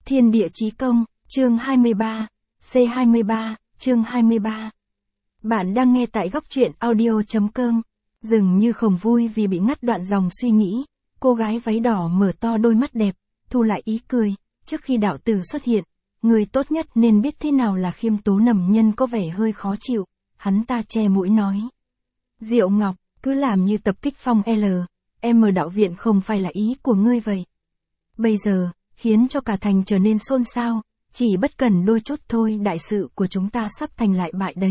Thiên địa chí công, chương 23, C23, chương 23. Bạn đang nghe tại góc truyện audio.com. Dường như không vui vì bị ngắt đoạn dòng suy nghĩ, cô gái váy đỏ mở to đôi mắt đẹp, thu lại ý cười, trước khi đạo tử xuất hiện. Người tốt nhất nên biết thế nào là khiêm tốn. Nầm Nhân có vẻ hơi khó chịu, hắn ta che mũi nói. Diệu Ngọc, cứ làm như tập kích Phong L.M. đạo viện không phải là ý của ngươi vậy. Bây giờ, khiến cho cả thành trở nên xôn xao, chỉ bất cần đôi chút thôi đại sự của chúng ta sắp thành lại bại đấy.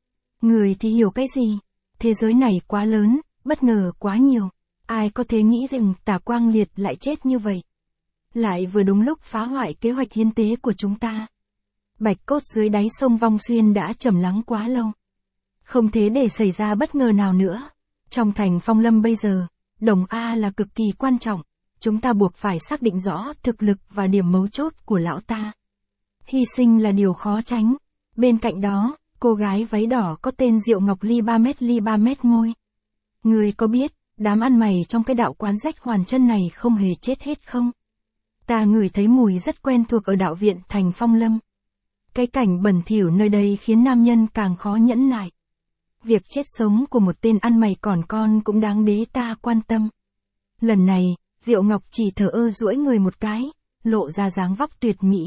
Người thì hiểu cái gì? Thế giới này quá lớn, bất ngờ quá nhiều, ai có thể nghĩ rằng Tả Quang Liệt lại chết như vậy. Lại vừa đúng lúc phá hoại kế hoạch hiến tế của chúng ta. Bạch cốt dưới đáy sông Vong Xuyên đã trầm lắng quá lâu. Không thể để xảy ra bất ngờ nào nữa. Trong thành Phong Lâm bây giờ, Đồng A là cực kỳ quan trọng. Chúng ta buộc phải xác định rõ thực lực và điểm mấu chốt của lão ta. Hy sinh là điều khó tránh. Bên cạnh đó, cô gái váy đỏ có tên Diệu Ngọc ly 3 mét ngôi. Người có biết, đám ăn mày trong cái đạo quán rách hoàn chân này không hề chết hết không? Ta ngửi thấy mùi rất quen thuộc ở đạo viện thành Phong Lâm. Cái cảnh bẩn thỉu nơi đây khiến nam nhân càng khó nhẫn nại. Việc chết sống của một tên ăn mày còn con cũng đáng để ta quan tâm. Lần này, Diệu Ngọc chỉ thở ơ duỗi người một cái, lộ ra dáng vóc tuyệt mỹ.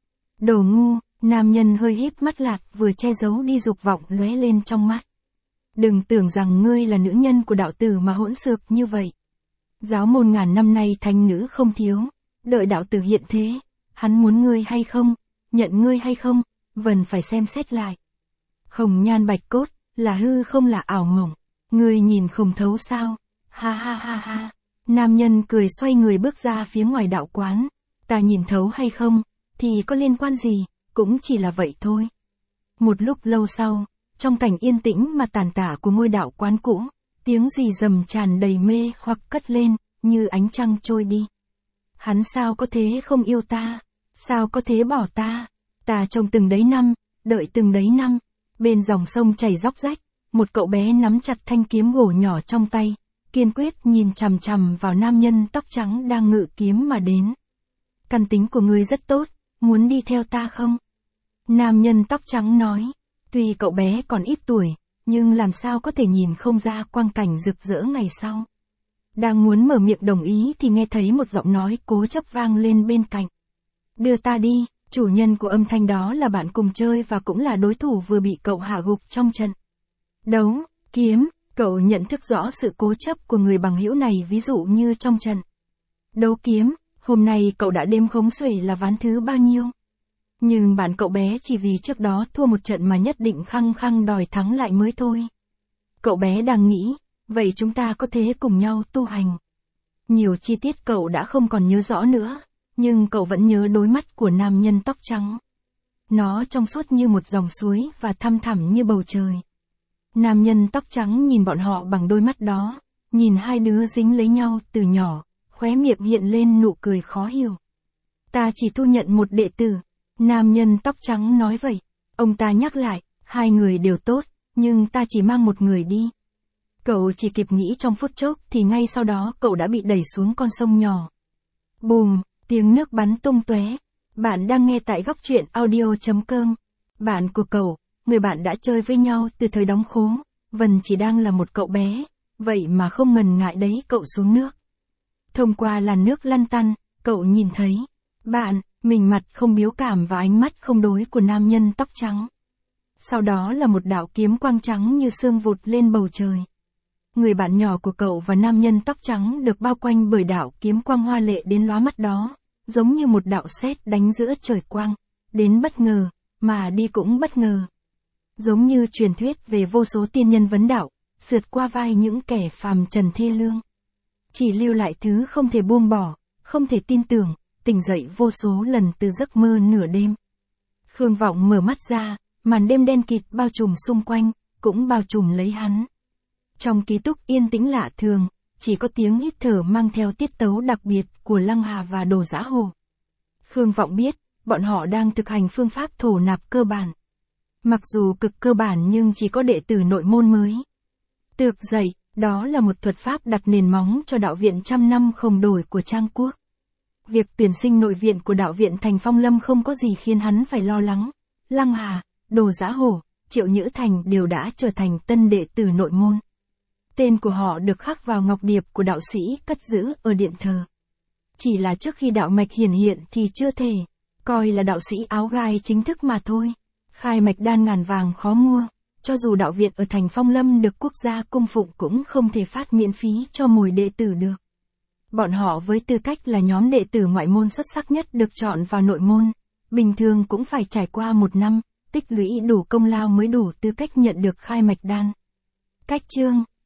Đồ ngu, nam nhân hơi híp mắt lại, vừa che giấu đi dục vọng lóe lên trong mắt. Đừng tưởng rằng ngươi là nữ nhân của đạo tử mà hỗn xược như vậy. Giáo môn ngàn năm nay thánh nữ không thiếu, đợi đạo tử hiện thế, hắn muốn ngươi hay không, nhận ngươi hay không, vẫn phải xem xét lại. Hồng nhan bạch cốt, là hư không là ảo mộng, ngươi nhìn không thấu sao? Ha ha ha ha. Nam nhân cười xoay người bước ra phía ngoài đạo quán. Ta nhìn thấu hay không, thì có liên quan gì, cũng chỉ là vậy thôi. Một lúc lâu sau, trong cảnh yên tĩnh mà tàn tả của ngôi đạo quán cũ, tiếng rì rầm tràn đầy mê hoặc cất lên, như ánh trăng trôi đi. Hắn sao có thế không yêu ta, sao có thế bỏ ta, ta trông từng đấy năm, đợi từng đấy năm. Bên dòng sông chảy róc rách, một cậu bé nắm chặt thanh kiếm gỗ nhỏ trong tay, kiên quyết nhìn chằm chằm vào nam nhân tóc trắng đang ngự kiếm mà đến. Căn tính của ngươi rất tốt, muốn đi theo ta không? Nam nhân tóc trắng nói, tuy cậu bé còn ít tuổi, nhưng làm sao có thể nhìn không ra quang cảnh rực rỡ ngày sau. Đang muốn mở miệng đồng ý thì nghe thấy một giọng nói cố chấp vang lên bên cạnh. Đưa ta đi. Chủ nhân của âm thanh đó là bạn cùng chơi và cũng là đối thủ vừa bị cậu hạ gục trong trận đấu kiếm. Cậu nhận thức rõ sự cố chấp của người bằng hữu này, ví dụ như trong trận đấu kiếm, hôm nay cậu đã đếm khống xuể là ván thứ bao nhiêu. Nhưng bạn cậu bé chỉ vì trước đó thua một trận mà nhất định khăng khăng đòi thắng lại mới thôi. Cậu bé đang nghĩ, vậy chúng ta có thể cùng nhau tu hành. Nhiều chi tiết cậu đã không còn nhớ rõ nữa. Nhưng cậu vẫn nhớ đôi mắt của nam nhân tóc trắng. Nó trong suốt như một dòng suối và thăm thẳm như bầu trời. Nam nhân tóc trắng nhìn bọn họ bằng đôi mắt đó, nhìn hai đứa dính lấy nhau từ nhỏ, khóe miệng hiện lên nụ cười khó hiểu. Ta chỉ thu nhận một đệ tử, nam nhân tóc trắng nói vậy. Ông ta nhắc lại, hai người đều tốt, nhưng ta chỉ mang một người đi. Cậu chỉ kịp nghĩ trong phút chốc thì ngay sau đó cậu đã bị đẩy xuống con sông nhỏ. Bùm! Tiếng nước bắn tung tóe. Bạn đang nghe tại góc truyện audio.com. Bạn của cậu, người bạn đã chơi với nhau từ thời đóng khố, vẫn chỉ đang là một cậu bé, vậy mà không ngần ngại đấy cậu xuống nước. Thông qua làn nước lăn tăn, cậu nhìn thấy bạn, mình mặt không biếu cảm và ánh mắt không đối của nam nhân tóc trắng. Sau đó là một đạo kiếm quang trắng như sương vụt lên bầu trời. Người bạn nhỏ của cậu và nam nhân tóc trắng được bao quanh bởi đạo kiếm quang hoa lệ đến lóa mắt đó. Giống như một đạo sét đánh giữa trời quang, đến bất ngờ, mà đi cũng bất ngờ. Giống như truyền thuyết về vô số tiên nhân vấn đạo, sượt qua vai những kẻ phàm trần thê lương. Chỉ lưu lại thứ không thể buông bỏ, không thể tin tưởng, tỉnh dậy vô số lần từ giấc mơ nửa đêm. Khương Vọng mở mắt ra, màn đêm đen kịt bao trùm xung quanh, cũng bao trùm lấy hắn. Trong ký túc yên tĩnh lạ thường, chỉ có tiếng hít thở mang theo tiết tấu đặc biệt của Lăng Hà và Đồ Giã Hồ. Khương Vọng biết, bọn họ đang thực hành phương pháp thổ nạp cơ bản. Mặc dù cực cơ bản nhưng chỉ có đệ tử nội môn mới tược dậy, đó là một thuật pháp đặt nền móng cho đạo viện trăm năm không đổi của Trang Quốc. Việc tuyển sinh nội viện của đạo viện Thành Phong Lâm không có gì khiến hắn phải lo lắng. Lăng Hà, Đồ Giá Hổ, Triệu Nhữ Thành đều đã trở thành tân đệ tử nội môn. Tên của họ được khắc vào ngọc điệp của đạo sĩ cất giữ ở điện thờ. Chỉ là trước khi đạo mạch hiển hiện thì chưa thể coi là đạo sĩ áo gai chính thức mà thôi. Khai mạch đan ngàn vàng khó mua, cho dù đạo viện ở Thành Phong Lâm được quốc gia cung phụng cũng không thể phát miễn phí cho mồi đệ tử được. Bọn họ với tư cách là nhóm đệ tử ngoại môn xuất sắc nhất được chọn vào nội môn, bình thường cũng phải trải qua 1 năm, tích lũy đủ công lao mới đủ tư cách nhận được khai mạch đan. Cách chương